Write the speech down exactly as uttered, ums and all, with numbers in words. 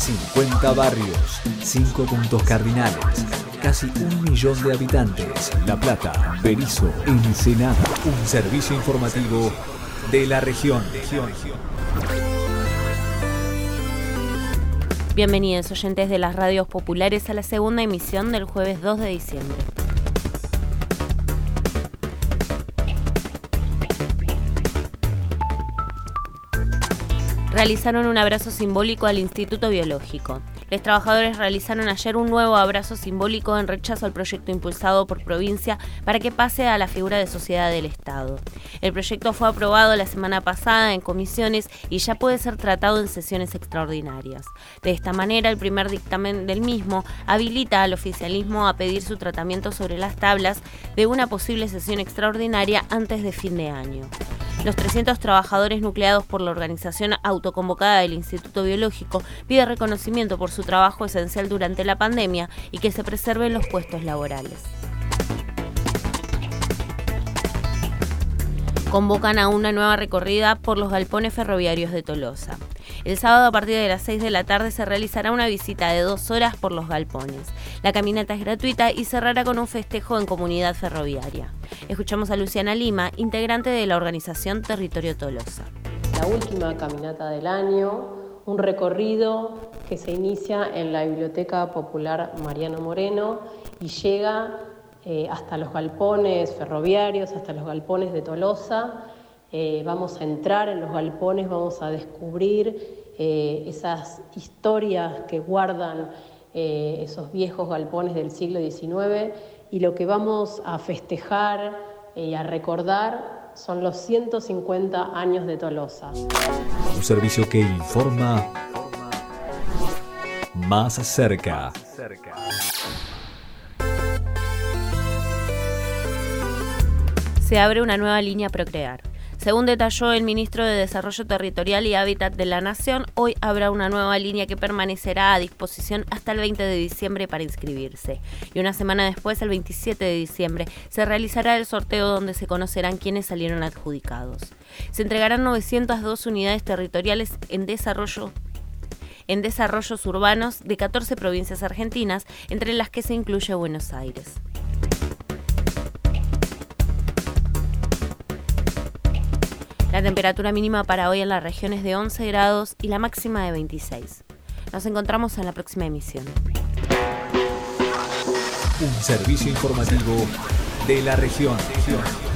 cincuenta barrios, cinco puntos cardinales, casi un millón de habitantes. La Plata, Berisso, Ensenada. Un servicio informativo de la región. Bienvenidos oyentes de las radios populares a la segunda emisión del jueves dos de diciembre. Realizaron un abrazo simbólico al Instituto Biológico. Los trabajadores realizaron ayer un nuevo abrazo simbólico en rechazo al proyecto impulsado por provincia para que pase a la figura de sociedad del Estado. El proyecto fue aprobado la semana pasada en comisiones y ya puede ser tratado en sesiones extraordinarias. De esta manera, el primer dictamen del mismo habilita al oficialismo a pedir su tratamiento sobre las tablas de una posible sesión extraordinaria antes de fin de año. Los trescientos trabajadores nucleados por la organización autoconvocada del Instituto Biológico pide reconocimiento por su trabajo esencial durante la pandemia y que se preserven los puestos laborales. Convocan a una nueva recorrida por los galpones ferroviarios de Tolosa. El sábado a partir de las seis de la tarde se realizará una visita de dos horas por los galpones. La caminata es gratuita y cerrará con un festejo en Comunidad Ferroviaria. Escuchamos a Luciana Lima, integrante de la organización Territorio Tolosa. La última caminata del año, un recorrido que se inicia en la Biblioteca Popular Mariano Moreno y llega eh, hasta los galpones ferroviarios, hasta los galpones de Tolosa. Eh, vamos a entrar en los galpones, vamos a descubrir eh, esas historias que guardan eh, esos viejos galpones del siglo diecinueve, y lo que vamos a festejar y eh, a recordar son los ciento cincuenta años de Tolosa. Un servicio que informa más cerca. Se abre una nueva línea Procrear. Según detalló el ministro de Desarrollo Territorial y Hábitat de la Nación, hoy habrá una nueva línea que permanecerá a disposición hasta el veinte de diciembre para inscribirse. Y una semana después, el veintisiete de diciembre, se realizará el sorteo donde se conocerán quiénes salieron adjudicados. Se entregarán novecientas dos unidades territoriales en desarrollo en desarrollos urbanos de catorce provincias argentinas, entre las que se incluye Buenos Aires. La temperatura mínima para hoy en la región es de once grados y la máxima de veintiséis. Nos encontramos en la próxima emisión. Un servicio informativo de la región.